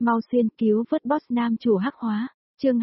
Mau xuyên cứu vớt boss nam chủ hắc hóa, chương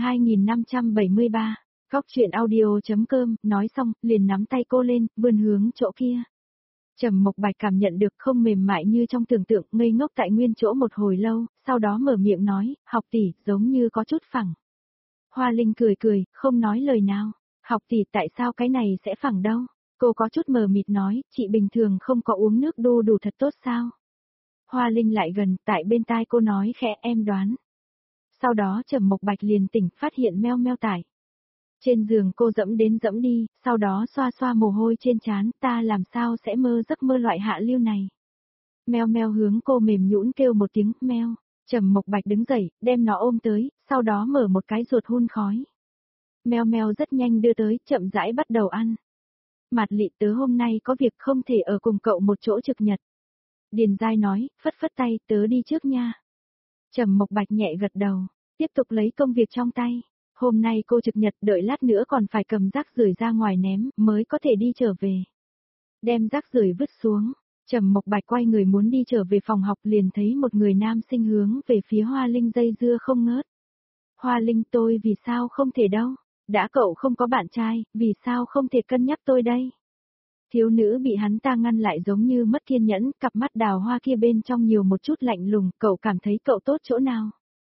2573, góc chuyện audio.com, nói xong, liền nắm tay cô lên, vươn hướng chỗ kia. Trầm Mộc Bạch cảm nhận được không mềm mại như trong tưởng tượng, ngây ngốc tại nguyên chỗ một hồi lâu, sau đó mở miệng nói, học tỷ, giống như có chút phẳng. Hoa Linh cười cười, không nói lời nào. Học tỷ, tại sao cái này sẽ phẳng đâu? Cô có chút mờ mịt nói, chị bình thường không có uống nước đu đủ thật tốt sao? Hoa Linh lại gần, tại bên tai cô nói khẽ, em đoán. Sau đó Trầm Mộc Bạch liền tỉnh, phát hiện meo meo tải. Trên giường cô dẫm đến dẫm đi, sau đó xoa xoa mồ hôi trên trán, ta làm sao sẽ mơ giấc mơ loại hạ lưu này. Meo meo hướng cô mềm nhũn kêu một tiếng, meo. Trầm Mộc Bạch đứng dậy, đem nó ôm tới, sau đó mở một cái ruột hun khói. Meo meo rất nhanh đưa tới, chậm rãi bắt đầu ăn. Mạt Lị, tớ hôm nay có việc không thể ở cùng cậu một chỗ trực nhật. Điền Giai nói, phất phất tay, tớ đi trước nha. Trầm Mộc Bạch nhẹ gật đầu, tiếp tục lấy công việc trong tay. Hôm nay cô trực nhật, đợi lát nữa còn phải cầm rác rưởi ra ngoài ném, mới có thể đi trở về. Đem rác rưởi vứt xuống, Trầm Mộc Bạch quay người muốn đi trở về phòng học, liền thấy một người nam sinh hướng về phía Hoa Linh dây dưa không ngớt. Hoa Linh, tôi vì sao không thể đâu? Đã cậu không có bạn trai, vì sao không thể cân nhắc tôi đây? Thiếu nữ bị hắn ta ngăn lại giống như mất kiên nhẫn, cặp mắt đào hoa kia bên trong nhiều một chút lạnh lùng, cậu cảm thấy cậu tốt chỗ nào?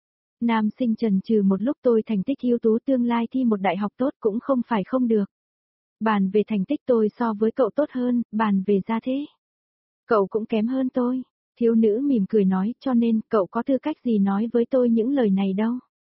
Nam sinh chần chừ một lúc, tôi thành tích ưu tú, tương lai thi một đại học tốt cũng không phải không được. Bàn về thành tích tôi so với cậu tốt hơn, bàn về gia thế. Cậu cũng kém hơn tôi. Thiếu nữ mỉm cười nói, cho nên cậu có tư cách gì nói với tôi những lời này đâu.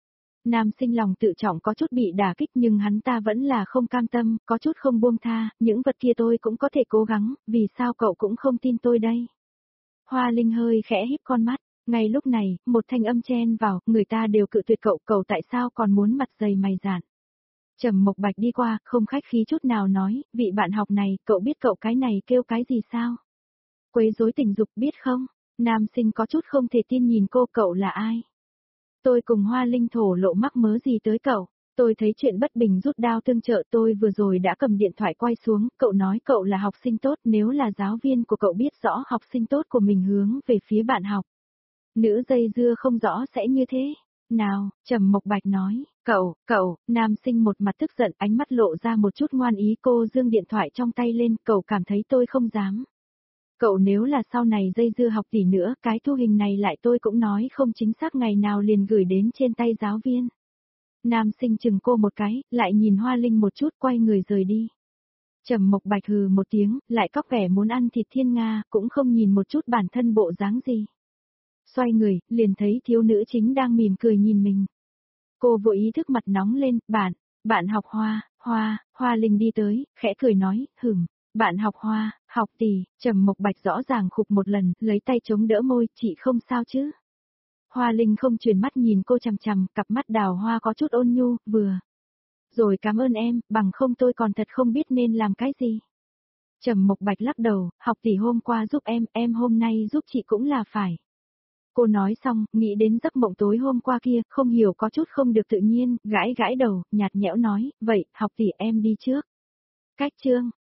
Nam sinh lòng tự trọng có chút bị đả kích, nhưng hắn ta vẫn là không cam tâm, có chút không buông tha, những vật kia tôi cũng có thể cố gắng, vì sao cậu cũng không tin tôi đây? Hoa Linh hơi khẽ híp con mắt, ngay lúc này, một thanh âm chen vào, người ta đều cự tuyệt cậu, cậu tại sao còn muốn mặt dày mày dạn? Trầm Mộc Bạch đi qua, không khách khí chút nào nói, vị bạn học này, cậu biết cậu cái này kêu cái gì sao? Quấy rối tình dục biết không? Nam sinh có chút không thể tin nhìn cô, cậu là ai? Tôi cùng Hoa Linh thổ lộ mắc mớ gì tới cậu? Tôi thấy chuyện bất bình rút đao tương trợ, tôi vừa rồi đã cầm điện thoại quay xuống, cậu nói cậu là học sinh tốt, nếu là giáo viên của cậu biết rõ học sinh tốt của mình hướng về phía bạn học. Nữ dây dưa không rõ sẽ như thế. Nào, Trầm Mộc Bạch nói, cậu, nam sinh một mặt tức giận, ánh mắt lộ ra một chút ngoan ý, cô giương điện thoại trong tay lên, cậu cảm thấy tôi không dám. Cậu nếu là sau này dây dưa học tỷ nữa, cái thu hình này lại tôi cũng nói không chính xác ngày nào liền gửi đến trên tay giáo viên. Nam sinh chừng cô một cái, lại nhìn Hoa Linh một chút, quay người rời đi. Trầm Mộc Bạch hừ một tiếng, lại cóc vẻ muốn ăn thịt thiên nga, cũng không nhìn một chút bản thân bộ dáng gì. Xoay người, liền thấy thiếu nữ chính đang mỉm cười nhìn mình. Cô vội ý thức mặt nóng lên, bạn học Hoa Linh đi tới, khẽ cười nói, bạn học Hoa, học tỷ. Trầm Mộc Bạch rõ ràng khục một lần, lấy tay chống đỡ môi, chị không sao chứ? Hoa Linh không chuyển mắt nhìn cô chằm chằm, cặp mắt đào hoa có chút ôn nhu, rồi cảm ơn em, bằng không tôi còn thật không biết nên làm cái gì. Trầm Mộc Bạch lắc đầu, học tỷ hôm qua giúp em hôm nay giúp chị cũng là phải. Cô nói xong, nghĩ đến giấc mộng tối hôm qua kia, không hiểu có chút không được tự nhiên, gãi gãi đầu, nhạt nhẽo nói, vậy, học tỷ em đi trước. Cách chương.